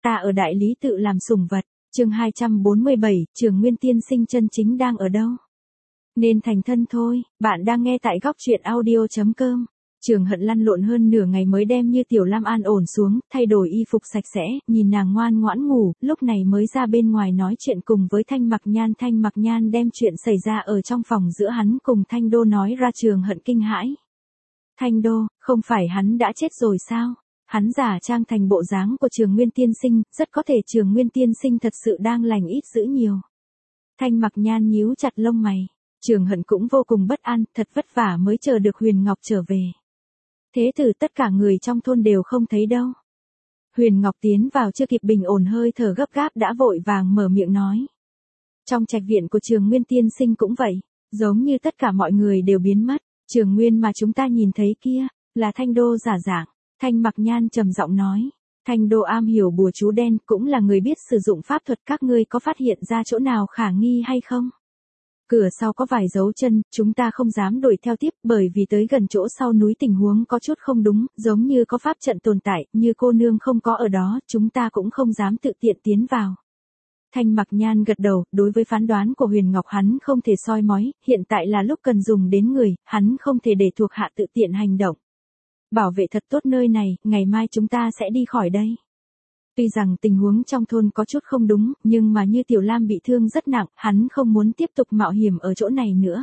Ta ở đại lý tự làm sủng vật. Chương 247, Trường Nguyên tiên sinh chân chính đang ở đâu? Nên thành thân thôi. Bạn đang nghe tại góc truyện audio.com. Trường Hận lăn lộn hơn nửa ngày mới đem Như Tiểu Lam an ổn xuống, thay đổi y phục sạch sẽ, nhìn nàng ngoan ngoãn ngủ, lúc này mới ra bên ngoài nói chuyện cùng với Thanh Mặc Nhan. Thanh Mặc Nhan đem chuyện xảy ra ở trong phòng giữa hắn cùng Thanh Đô nói ra. Trường Hận kinh hãi. Thanh Đô, không phải hắn đã chết rồi sao? Hắn giả trang thành bộ dáng của Trường Nguyên tiên sinh, rất có thể Trường Nguyên tiên sinh thật sự đang lành ít dữ nhiều. Thanh Mặc Nhan nhíu chặt lông mày. Trường Hận cũng vô cùng bất an, thật vất vả mới chờ được Huyền Ngọc trở về. Thế tử tất cả người trong thôn đều không thấy đâu. Huyền Ngọc tiến vào chưa kịp bình ổn hơi thở gấp gáp đã vội vàng mở miệng nói. Trong trạch viện của Trường Nguyên tiên sinh cũng vậy, giống như tất cả mọi người đều biến mất. Trường Nguyên mà chúng ta nhìn thấy kia, là Thanh Đô giả dạng. Thanh Mặc Nhan trầm giọng nói. Thanh Đô am hiểu bùa chú đen, cũng là người biết sử dụng pháp thuật, các ngươi có phát hiện ra chỗ nào khả nghi hay không? Cửa sau có vài dấu chân, chúng ta không dám đuổi theo tiếp, bởi vì tới gần chỗ sau núi tình huống có chút không đúng, giống như có pháp trận tồn tại, như cô nương không có ở đó, chúng ta cũng không dám tự tiện tiến vào. Thanh Mặc Nhan gật đầu, đối với phán đoán của Huyền Ngọc hắn không thể soi mói, hiện tại là lúc cần dùng đến người, hắn không thể để thuộc hạ tự tiện hành động. Bảo vệ thật tốt nơi này, ngày mai chúng ta sẽ đi khỏi đây. Tuy rằng tình huống trong thôn có chút không đúng, nhưng mà Như Tiểu Lam bị thương rất nặng, hắn không muốn tiếp tục mạo hiểm ở chỗ này nữa.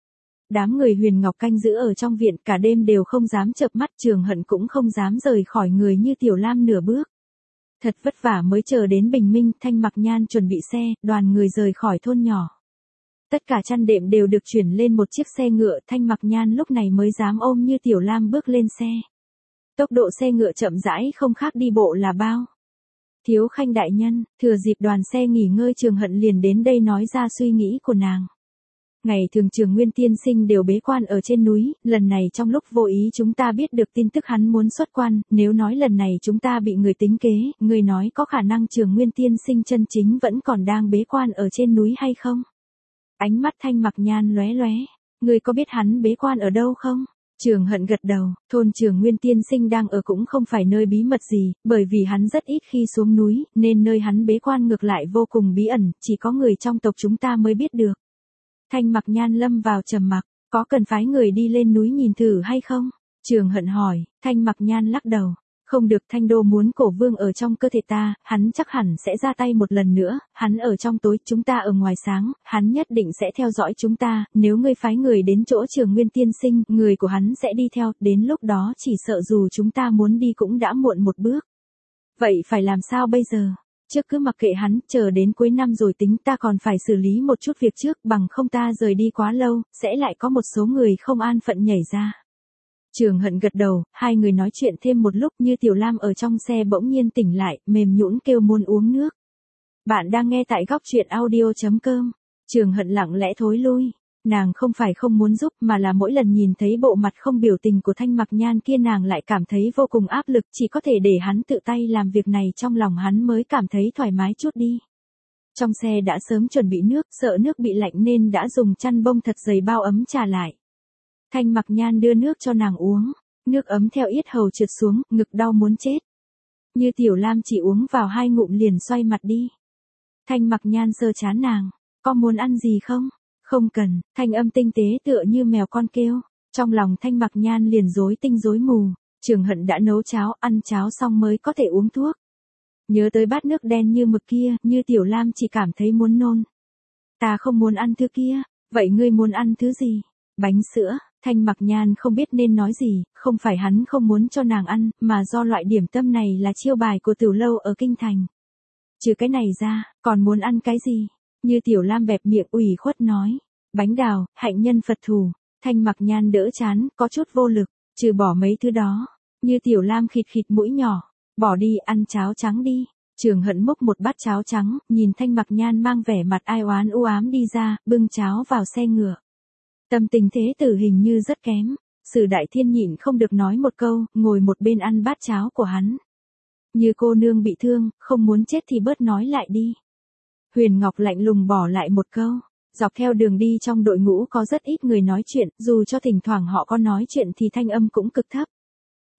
Đám người Huyền Ngọc canh giữ ở trong viện cả đêm đều không dám chợp mắt, Trường Hận cũng không dám rời khỏi người Như Tiểu Lam nửa bước. Thật vất vả mới chờ đến bình minh, Thanh Mặc Nhan chuẩn bị xe, đoàn người rời khỏi thôn nhỏ. Tất cả chăn đệm đều được chuyển lên một chiếc xe ngựa, Thanh Mặc Nhan lúc này mới dám ôm Như Tiểu Lam bước lên xe. Tốc độ xe ngựa chậm rãi không khác đi bộ là bao. Thiếu Khanh đại nhân, thừa dịp đoàn xe nghỉ ngơi Trường Hận liền đến đây nói ra suy nghĩ của nàng. Ngày thường Trường Nguyên tiên sinh đều bế quan ở trên núi, lần này trong lúc vô ý chúng ta biết được tin tức hắn muốn xuất quan, nếu nói lần này chúng ta bị người tính kế, người nói có khả năng Trường Nguyên tiên sinh chân chính vẫn còn đang bế quan ở trên núi hay không? Ánh mắt Thanh Mặc Nhan lóe lóe, người có biết hắn bế quan ở đâu không? Trường Hận gật đầu, thôn Trường Nguyên tiên sinh đang ở cũng không phải nơi bí mật gì, bởi vì hắn rất ít khi xuống núi, nên nơi hắn bế quan ngược lại vô cùng bí ẩn, chỉ có người trong tộc chúng ta mới biết được. Thanh Mặc Nhan lâm vào trầm mặc, có cần phái người đi lên núi nhìn thử hay không? Trường Hận hỏi. Thanh Mặc Nhan lắc đầu. Không được, Thanh Đô muốn cổ vương ở trong cơ thể ta, hắn chắc hẳn sẽ ra tay một lần nữa, hắn ở trong tối, chúng ta ở ngoài sáng, hắn nhất định sẽ theo dõi chúng ta, nếu ngươi phái người đến chỗ Trường Nguyên tiên sinh, người của hắn sẽ đi theo, đến lúc đó chỉ sợ dù chúng ta muốn đi cũng đã muộn một bước. Vậy phải làm sao bây giờ? Trước cứ mặc kệ hắn, chờ đến cuối năm rồi tính, ta còn phải xử lý một chút việc trước, bằng không ta rời đi quá lâu, sẽ lại có một số người không an phận nhảy ra. Trường Hận gật đầu, hai người nói chuyện thêm một lúc, Như Tiểu Lam ở trong xe bỗng nhiên tỉnh lại, mềm nhũn kêu muốn uống nước. Bạn đang nghe tại góc truyện audio.com. Trường Hận lặng lẽ thối lui. Nàng không phải không muốn giúp mà là mỗi lần nhìn thấy bộ mặt không biểu tình của Thanh Mặc Nhan kia nàng lại cảm thấy vô cùng áp lực, chỉ có thể để hắn tự tay làm việc này, trong lòng hắn mới cảm thấy thoải mái chút đi. Trong xe đã sớm chuẩn bị nước, sợ nước bị lạnh nên đã dùng chăn bông thật dày bao ấm trà lại. Thanh Mặc Nhan đưa nước cho nàng uống, nước ấm theo yết hầu trượt xuống, ngực đau muốn chết. Như Tiểu Lam chỉ uống vào 2 ngụm liền xoay mặt đi. Thanh Mặc Nhan sờ trán nàng, có muốn ăn gì không? Không cần, thanh âm tinh tế tựa như mèo con kêu. Trong lòng Thanh Mặc Nhan liền rối tinh rối mù. Trường Hận đã nấu cháo, ăn cháo xong mới có thể uống thuốc. Nhớ tới bát nước đen như mực kia, Như Tiểu Lam chỉ cảm thấy muốn nôn. Ta không muốn ăn thứ kia, vậy ngươi muốn ăn thứ gì? Bánh sữa. Thanh Mặc Nhan không biết nên nói gì, không phải hắn không muốn cho nàng ăn, mà do loại điểm tâm này là chiêu bài của tiểu lâu ở Kinh Thành. Trừ cái này ra, còn muốn ăn cái gì? Như Tiểu Lam bẹp miệng ủy khuất nói. Bánh đào, hạnh nhân Phật thủ. Thanh Mặc Nhan đỡ chán, có chút vô lực, trừ bỏ mấy thứ đó. Như Tiểu Lam khịt khịt mũi nhỏ. Bỏ đi, ăn cháo trắng đi. Trường Hận múc một bát cháo trắng, nhìn Thanh Mặc Nhan mang vẻ mặt ai oán u ám đi ra, bưng cháo vào xe ngựa. Tâm tình thế tử hình như rất kém. Sử Đại Thiên nhịn không được nói một câu, ngồi một bên ăn bát cháo của hắn. Như cô nương bị thương, không muốn chết thì bớt nói lại đi. Huyền Ngọc lạnh lùng bỏ lại một câu. Dọc theo đường đi trong đội ngũ có rất ít người nói chuyện, dù cho thỉnh thoảng họ có nói chuyện thì thanh âm cũng cực thấp.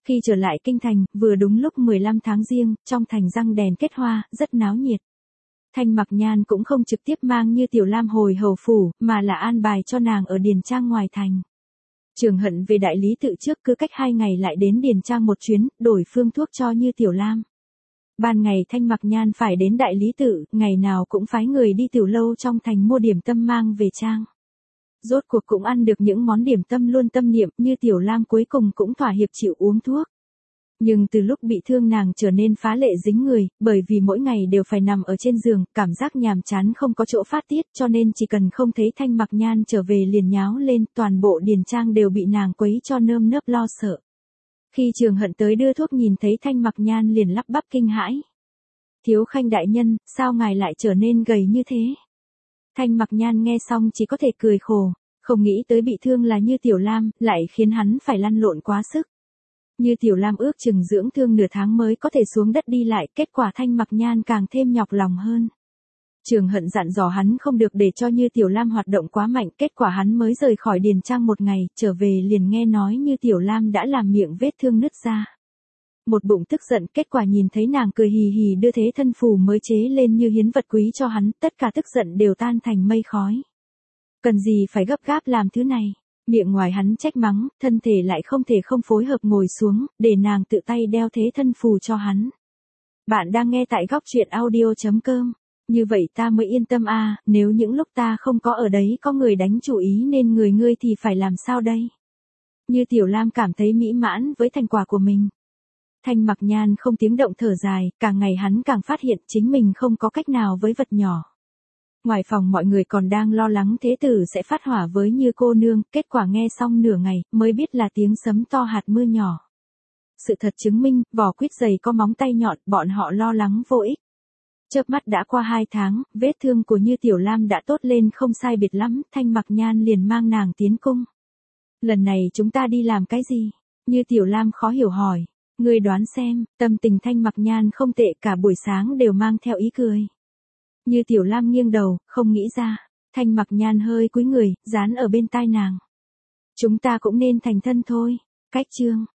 Khi trở lại kinh thành, vừa đúng lúc 15 tháng Giêng, trong thành răng đèn kết hoa, rất náo nhiệt. Thanh Mặc Nhan cũng không trực tiếp mang Như Tiểu Lam hồi hầu phủ, mà là an bài cho nàng ở Điền Trang ngoài thành. Trường Hận về đại lý tự trước, cứ cách 2 ngày lại đến Điền Trang một chuyến, đổi phương thuốc cho Như Tiểu Lam. Ban ngày Thanh Mặc Nhan phải đến đại lý tự, ngày nào cũng phái người đi tiểu lâu trong thành mua điểm tâm mang về trang. Rốt cuộc cũng ăn được những món điểm tâm luôn tâm niệm, Như Tiểu Lam cuối cùng cũng thỏa hiệp chịu uống thuốc. Nhưng từ lúc bị thương nàng trở nên phá lệ dính người, bởi vì mỗi ngày đều phải nằm ở trên giường, cảm giác nhàm chán không có chỗ phát tiết, cho nên chỉ cần không thấy Thanh Mặc Nhan trở về liền nháo lên, toàn bộ Điền Trang đều bị nàng quấy cho nơm nớp lo sợ. Khi Trường Hận tới đưa thuốc nhìn thấy Thanh Mặc Nhan liền lắp bắp kinh hãi. Thiếu khanh đại nhân, sao ngài lại trở nên gầy như thế? Thanh Mặc Nhan nghe xong chỉ có thể cười khổ, không nghĩ tới bị thương là Như Tiểu Lam, lại khiến hắn phải lăn lộn quá sức. Như Tiểu Lam ước chừng dưỡng thương nửa tháng mới có thể xuống đất đi lại, kết quả Thanh Mặc Nhan càng thêm nhọc lòng hơn. Trường Hận dặn dò hắn không được để cho Như Tiểu Lam hoạt động quá mạnh, kết quả hắn mới rời khỏi Điền Trang một ngày, trở về liền nghe nói Như Tiểu Lam đã làm miệng vết thương nứt ra. Một bụng tức giận, kết quả nhìn thấy nàng cười hì hì đưa thế thân phù mới chế lên như hiến vật quý cho hắn, tất cả tức giận đều tan thành mây khói. Cần gì phải gấp gáp làm thứ này? Miệng ngoài hắn trách mắng, thân thể lại không thể không phối hợp ngồi xuống, để nàng tự tay đeo thế thân phù cho hắn. Bạn đang nghe tại góc truyện audio.com. Như vậy ta mới yên tâm à, nếu những lúc ta không có ở đấy có người đánh chủ ý nên người ngươi thì phải làm sao đây? Như Tiểu Lam cảm thấy mỹ mãn với thành quả của mình. Thanh Mặc Nhan không tiếng động thở dài, càng ngày hắn càng phát hiện chính mình không có cách nào với vật nhỏ. Ngoài phòng mọi người còn đang lo lắng thế tử sẽ phát hỏa với Như cô nương, kết quả nghe xong nửa ngày, mới biết là tiếng sấm to hạt mưa nhỏ. Sự thật chứng minh, vỏ quýt dày có móng tay nhọn, bọn họ lo lắng vô ích. Chớp mắt đã qua 2 tháng, vết thương của Như Tiểu Lam đã tốt lên không sai biệt lắm, Thanh Mặc Nhan liền mang nàng tiến cung. Lần này chúng ta đi làm cái gì? Như Tiểu Lam khó hiểu hỏi. Ngươi đoán xem, tâm tình Thanh Mặc Nhan không tệ, cả buổi sáng đều mang theo ý cười. Như Tiểu Lam nghiêng đầu, không nghĩ ra. Thanh Mặc Nhan hơi cúi người, dán ở bên tai nàng. Chúng ta cũng nên thành thân thôi. Cách chương.